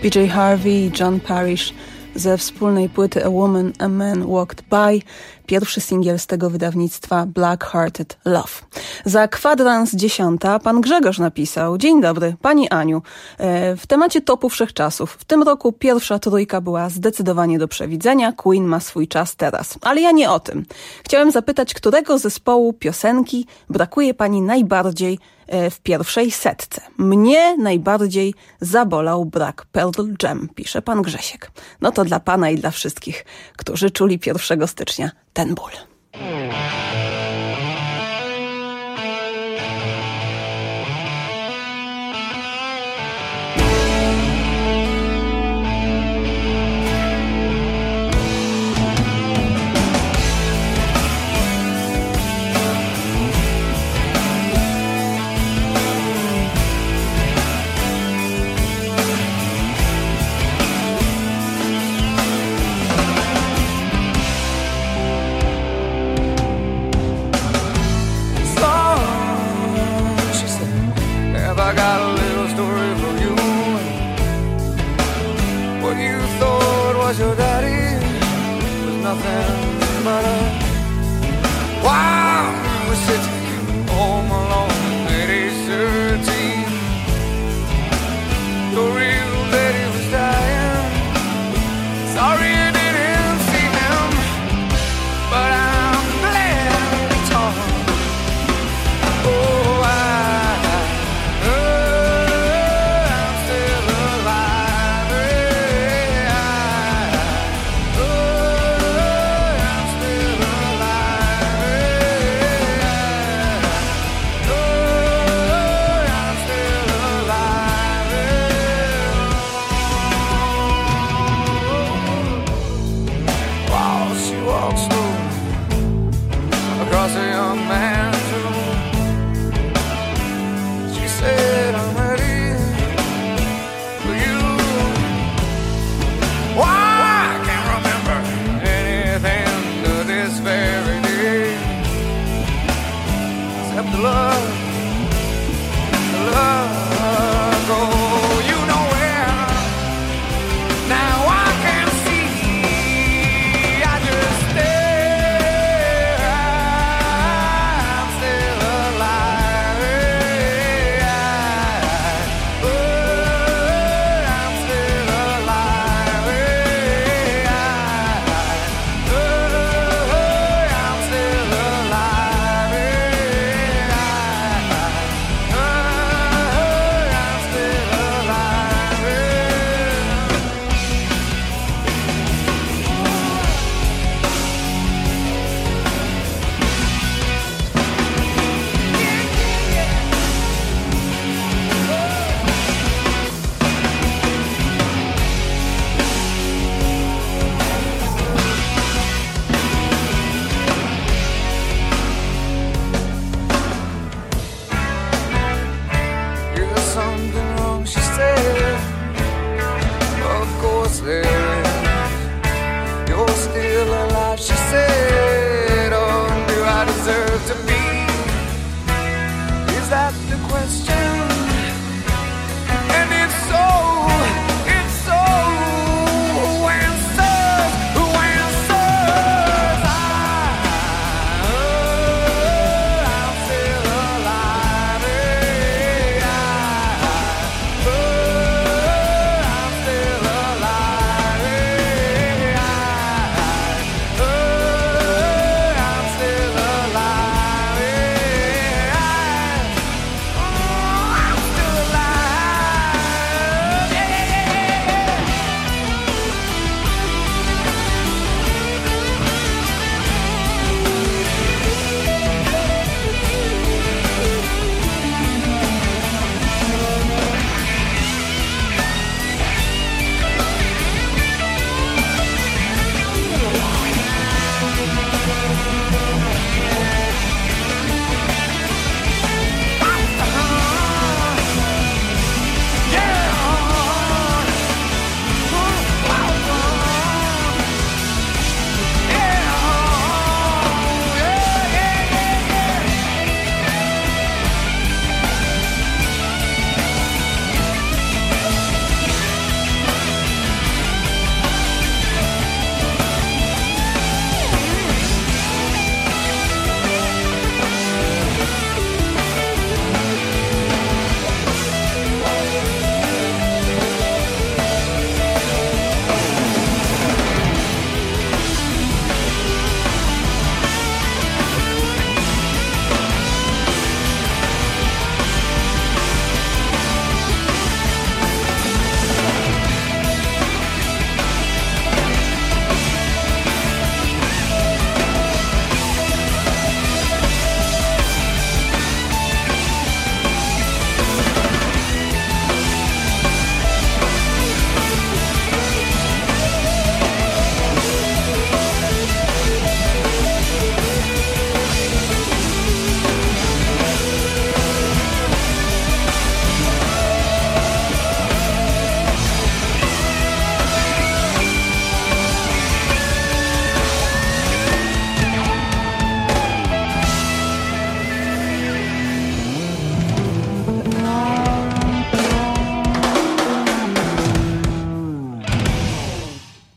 B J Harvey i John Parrish ze wspólnej płyty A Woman, A Man Walked By, pierwszy singiel z tego wydawnictwa Black Hearted Love. Za kwadrans dziesiąta pan Grzegorz napisał: dzień dobry, pani Aniu. E, w temacie topu wszechczasów. W tym roku pierwsza trójka była zdecydowanie do przewidzenia. Queen ma swój czas teraz. Ale ja nie o tym. Chciałem zapytać, którego zespołu piosenki brakuje pani najbardziej e, w pierwszej setce. Mnie najbardziej zabolał brak Pearl Jam, pisze pan Grzesiek. No to dla pana i dla wszystkich, którzy czuli pierwszego stycznia ten ból. Your daddy was nothing but a wild city home alone at age thirteen. The real daddy was dying. Sorry you didn't see him, but I'm glad it's all. Oh, I, oh, I'm still alive. Across a young man's room, she said, I'm ready for you. Why, I can't remember anything to this very day, except the love, the love go, you know where. Now I can see, I just stay.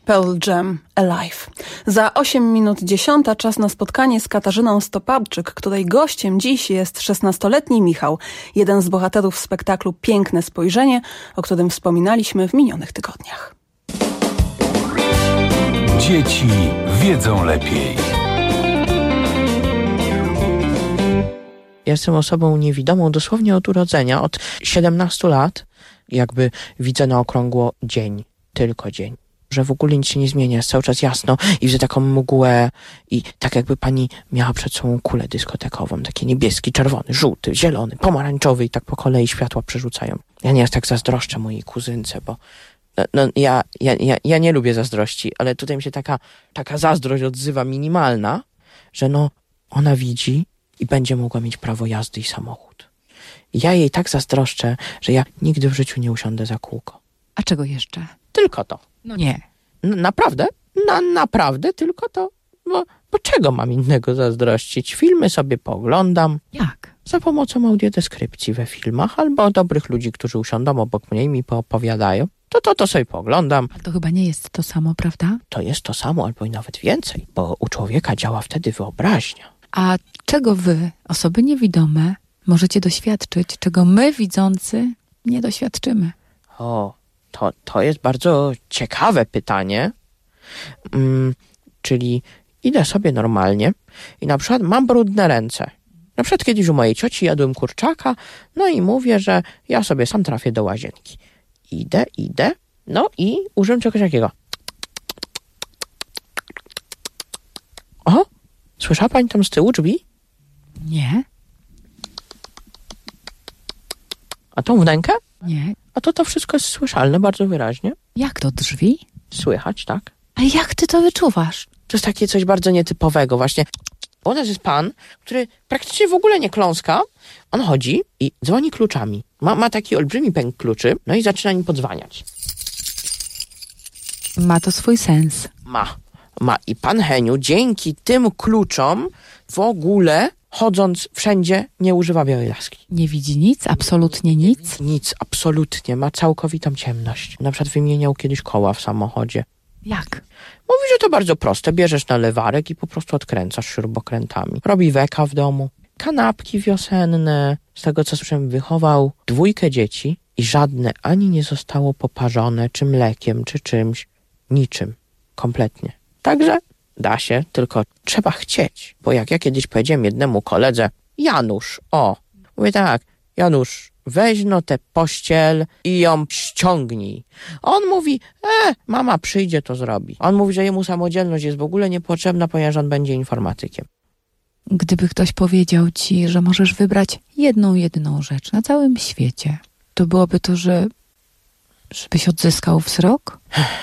Pearl Jam Alive. Za osiem minut dziesiąta czas na spotkanie z Katarzyną Stoparczyk, której gościem dziś jest szesnastoletni Michał, jeden z bohaterów spektaklu Piękne spojrzenie, o którym wspominaliśmy w minionych tygodniach. Dzieci wiedzą lepiej. Ja jestem osobą niewidomą dosłownie od urodzenia, od siedemnastu lat. Jakby widzę na okrągło dzień, tylko dzień. Że w ogóle nic się nie zmienia, jest cały czas jasno i widzę taką mgłę i tak jakby pani miała przed sobą kulę dyskotekową, taki niebieski, czerwony, żółty, zielony, pomarańczowy i tak po kolei światła przerzucają. Ja nieraz tak zazdroszczę mojej kuzynce, bo no, no, ja, ja, ja, ja nie lubię zazdrości, ale tutaj mi się taka, taka zazdrość odzywa minimalna, że no ona widzi i będzie mogła mieć prawo jazdy i samochód. I ja jej tak zazdroszczę, że ja nigdy w życiu nie usiądę za kółko. A czego jeszcze? Tylko to. No nie. N- naprawdę? Na, naprawdę tylko to? Bo, bo czego mam innego zazdrościć? Filmy sobie pooglądam. Jak? Za pomocą audiodeskrypcji we filmach albo dobrych ludzi, którzy usiądą obok mnie i mi poopowiadają. To to, to sobie pooglądam. Ale to chyba nie jest to samo, prawda? To jest to samo albo i nawet więcej, bo u człowieka działa wtedy wyobraźnia. A czego wy, osoby niewidome, możecie doświadczyć, czego my, widzący, nie doświadczymy? O, to, to jest bardzo ciekawe pytanie. Mm, czyli idę sobie normalnie i na przykład mam brudne ręce. Na przykład kiedyś u mojej cioci jadłem kurczaka, no i mówię, że ja sobie sam trafię do łazienki. Idę, idę, no i użyłem czegoś takiego. O, słyszała pani tam z tyłu drzwi? Nie. A tą wnękę? Nie. A to to wszystko jest słyszalne bardzo wyraźnie. Jak to drzwi? Słychać, tak. A jak ty to wyczuwasz? To jest takie coś bardzo nietypowego właśnie. U nas jest pan, który praktycznie w ogóle nie kląska. On chodzi i dzwoni kluczami. Ma, ma taki olbrzymi pęk kluczy, no i zaczyna nim podzwaniać. Ma to swój sens. Ma. Ma. I pan Heniu dzięki tym kluczom w ogóle, chodząc wszędzie, nie używa białej laski. Nie widzi nic? Absolutnie nic? Nic, absolutnie. Ma całkowitą ciemność. Na przykład wymieniał kiedyś koła w samochodzie. Jak? Mówi, że to bardzo proste. Bierzesz nalewarek i po prostu odkręcasz śrubokrętami. Robi weka w domu. Kanapki wiosenne. Z tego, co słyszałem, wychował dwójkę dzieci i żadne ani nie zostało poparzone, czy mlekiem, czy czymś. Niczym. Kompletnie. Także da się, tylko trzeba chcieć. Bo jak ja kiedyś powiedziałem jednemu koledze, Janusz, o, mówię tak, Janusz, weź no tę pościel i ją ściągnij. On mówi, e, mama przyjdzie, to zrobi. On mówi, że jemu samodzielność jest w ogóle niepotrzebna, ponieważ on będzie informatykiem. Gdyby ktoś powiedział ci, że możesz wybrać jedną, jedyną rzecz na całym świecie, to byłoby to, że żebyś odzyskał wzrok?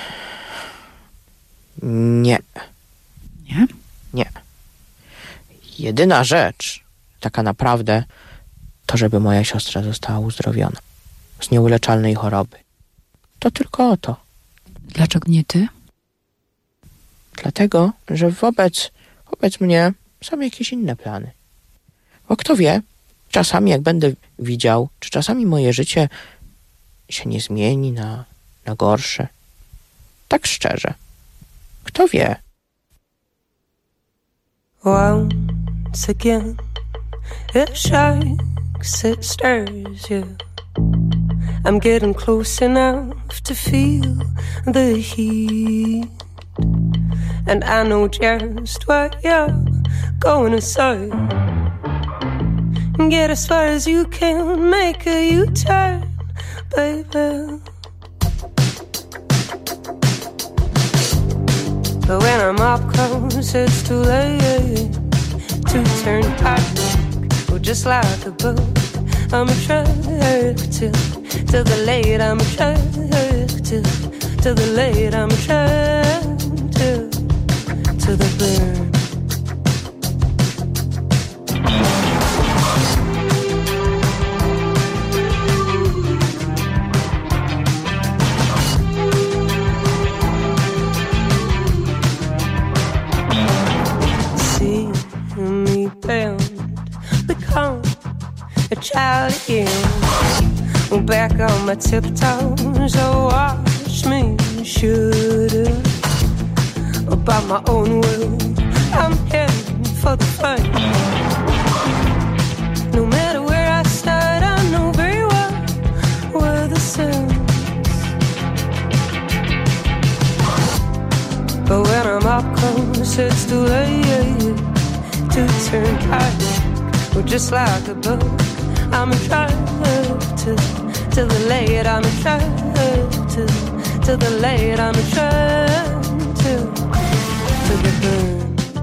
Nie. Nie? Nie. Jedyna rzecz, taka naprawdę, to żeby moja siostra została uzdrowiona z nieuleczalnej choroby. To tylko o to. Dlaczego nie ty? Dlatego, że wobec, wobec mnie są jakieś inne plany. Bo kto wie, czasami jak będę widział, czy czasami moje życie się nie zmieni na, na gorsze. Tak szczerze. Kto wie? Once again, it shakes, it stirs you. I'm getting close enough to feel the heat, and I know just what you're going to say. Get as far as you can, make a U-turn, baby. But when I'm up close, it's too late to turn back. Oh, just like a boat, I'm attracted to the late. I'm attracted to the late. I'm attracted to the burn. Become a child again. Back on my tiptoes, oh watch me shoot it. about my own will. I'm heading for the fight. No matter where I start, I know very well where the sun. But when I'm up close, it's too late to turn back. Well, just like a bug, I'm attracted to the late. I'm attracted to the late. I'm attracted to the burn.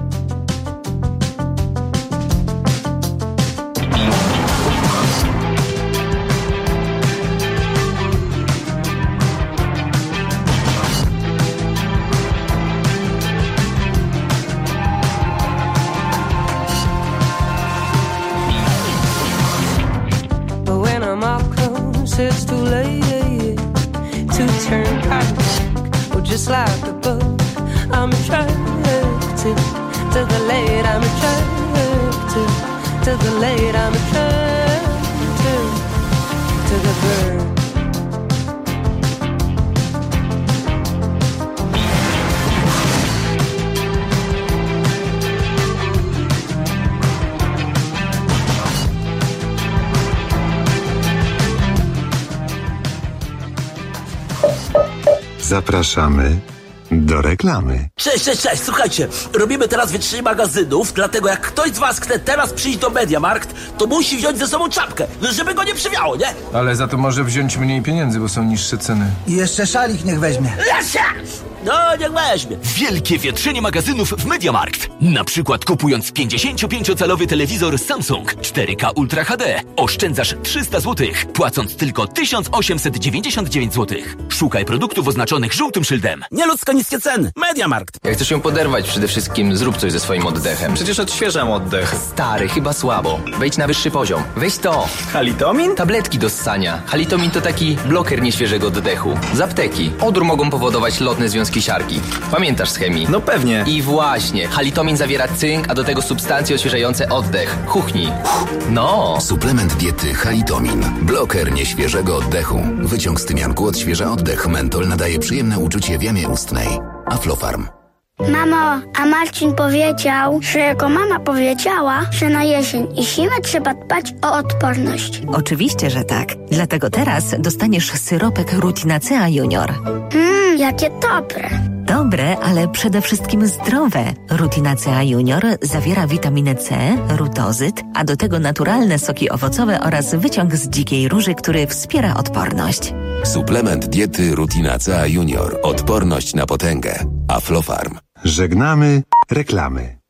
It's too late to turn back. Well, just like a bug, I'm attracted to the late. I'm attracted to the late. I'm attracted to the burn. Zapraszamy do reklamy. Cześć, cześć, cześć, słuchajcie, robimy teraz wietrzenie magazynów, dlatego jak ktoś z was chce teraz przyjść do MediaMarkt, to musi wziąć ze sobą czapkę, żeby go nie przywiało, nie? Ale za to może wziąć mniej pieniędzy, bo są niższe ceny. I jeszcze szalik niech weźmie. Lesia! No, niech weźmie. Wielkie wietrzenie magazynów w MediaMarkt. Na przykład kupując pięćdziesięciopięciocalowy telewizor Samsung cztery K Ultra H D oszczędzasz trzysta złotych, płacąc tylko tysiąc osiemset dziewięćdziesiąt dziewięć złotych. Szukaj produktów oznaczonych żółtym szyldem. Nieludzko niskie ceny. MediaMarkt. Jak chcesz ją poderwać, przede wszystkim zrób coś ze swoim oddechem. Przecież odświeżam oddech. Stary, chyba słabo. Wejdź na wyższy poziom. Weź to. Halitomin? Tabletki do ssania. Halitomin to taki bloker nieświeżego oddechu. Z apteki. Odór mogą powodować lotne związki siarki. Pamiętasz z chemii? No pewnie. I właśnie. Halitomin zawiera cynk, a do tego substancje odświeżające oddech. Chuchnij. No. Suplement diety Halitomin. Bloker nieświeżego oddechu. Wyciąg z tymianku odświeża oddech. Mentol nadaje przyjemne uczucie w jamie ustnej. Aflofarm. Mamo, a Marcin powiedział, że jego mama powiedziała, że na jesień i zimę trzeba dbać o odporność. Oczywiście, że tak. Dlatego teraz dostaniesz syropek Rutinacea Junior. Mmm, jakie dobre. Dobre, ale przede wszystkim zdrowe. Rutinacea Junior zawiera witaminę C, rutozyt, a do tego naturalne soki owocowe oraz wyciąg z dzikiej róży, który wspiera odporność. Suplement diety Rutinacea Junior. Odporność na potęgę. Aflofarm. Żegnamy reklamy.